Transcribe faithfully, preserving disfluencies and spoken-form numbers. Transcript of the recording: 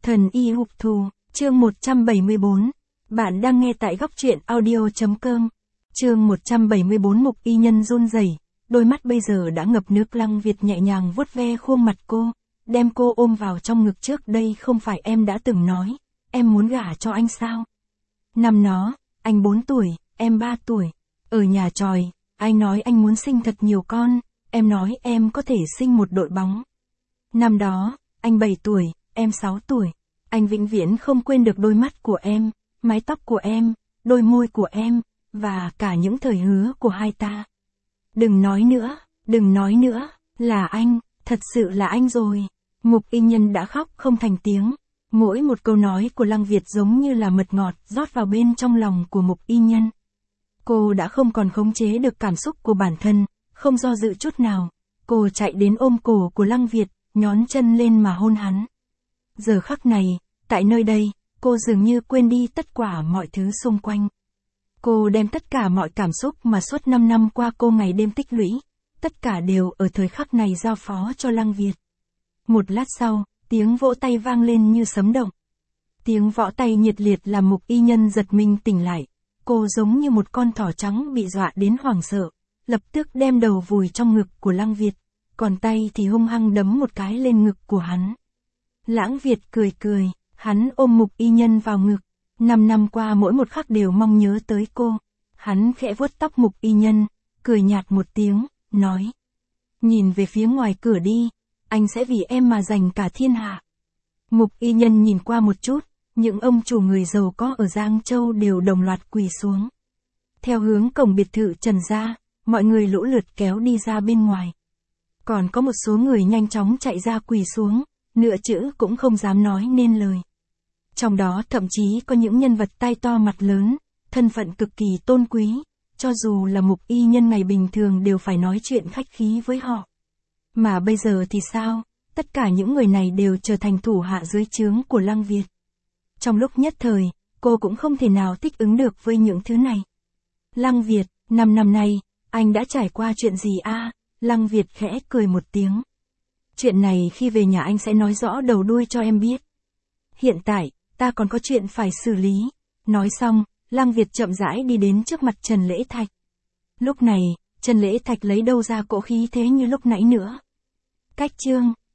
Thần y hục thù, chương một trăm bảy mươi bốn. Bạn đang nghe tại góc truyện audio.com. Chương một trăm bảy mươi bốn. Mục y nhân run rẩy, đôi mắt bây giờ đã ngập nước. Lăng Việt nhẹ nhàng vuốt ve khuôn mặt cô, đem cô ôm vào trong ngực. Trước đây không phải em đã từng nói, em muốn gả cho anh sao? Năm đó, anh bốn tuổi, em ba tuổi. Ở nhà tròi, anh nói anh muốn sinh thật nhiều con, em nói em có thể sinh một đội bóng. Năm đó, anh bảy tuổi, em sáu tuổi. Anh vĩnh viễn không quên được đôi mắt của em, mái tóc của em, đôi môi của em, và cả những thời hứa của hai ta. Đừng nói nữa, đừng nói nữa, là anh, thật sự là anh rồi. Mục y nhân đã khóc không thành tiếng. Mỗi một câu nói của Lăng Việt giống như là mật ngọt rót vào bên trong lòng của mục y nhân. Cô đã không còn khống chế được cảm xúc của bản thân, không do dự chút nào. Cô chạy đến ôm cổ của Lăng Việt, nhón chân lên mà hôn hắn. Giờ khắc này, tại nơi đây, cô dường như quên đi tất cả mọi thứ xung quanh. Cô đem tất cả mọi cảm xúc mà suốt năm năm qua cô ngày đêm tích lũy, tất cả đều ở thời khắc này giao phó cho Lăng Việt. Một lát sau, tiếng vỗ tay vang lên như sấm động. Tiếng vỗ tay nhiệt liệt làm mục y nhân giật mình tỉnh lại. Cô giống như một con thỏ trắng bị dọa đến hoảng sợ, lập tức đem đầu vùi trong ngực của Lăng Việt, còn tay thì hung hăng đấm một cái lên ngực của hắn. Lãng Việt cười cười, hắn ôm mục y nhân vào ngực. Năm năm qua mỗi một khắc đều mong nhớ tới cô. Hắn khẽ vuốt tóc mục y nhân, cười nhạt một tiếng, nói. Nhìn về phía ngoài cửa đi, anh sẽ vì em mà giành cả thiên hạ. Mục y nhân nhìn qua một chút, những ông chủ người giàu có ở Giang Châu đều đồng loạt quỳ xuống. Theo hướng cổng biệt thự Trần gia, mọi người lũ lượt kéo đi ra bên ngoài. Còn có một số người nhanh chóng chạy ra quỳ xuống, nửa chữ cũng không dám nói nên lời. Trong đó thậm chí có những nhân vật tai to mặt lớn, thân phận cực kỳ tôn quý, cho dù là mục y nhân ngày bình thường đều phải nói chuyện khách khí với họ. Mà bây giờ thì sao, tất cả những người này đều trở thành thủ hạ dưới trướng của Lăng Việt. Trong lúc nhất thời, cô cũng không thể nào thích ứng được với những thứ này. Lăng Việt, năm năm nay, anh đã trải qua chuyện gì a? À? Lăng Việt khẽ cười một tiếng. Chuyện này khi về nhà anh sẽ nói rõ đầu đuôi cho em biết. Hiện tại, ta còn có chuyện phải xử lý. Nói xong, Lăng Việt chậm rãi đi đến trước mặt Trần Lễ Thạch. Lúc này, Trần Lễ Thạch lấy đâu ra cỗ khí thế như lúc nãy nữa. Cách chương.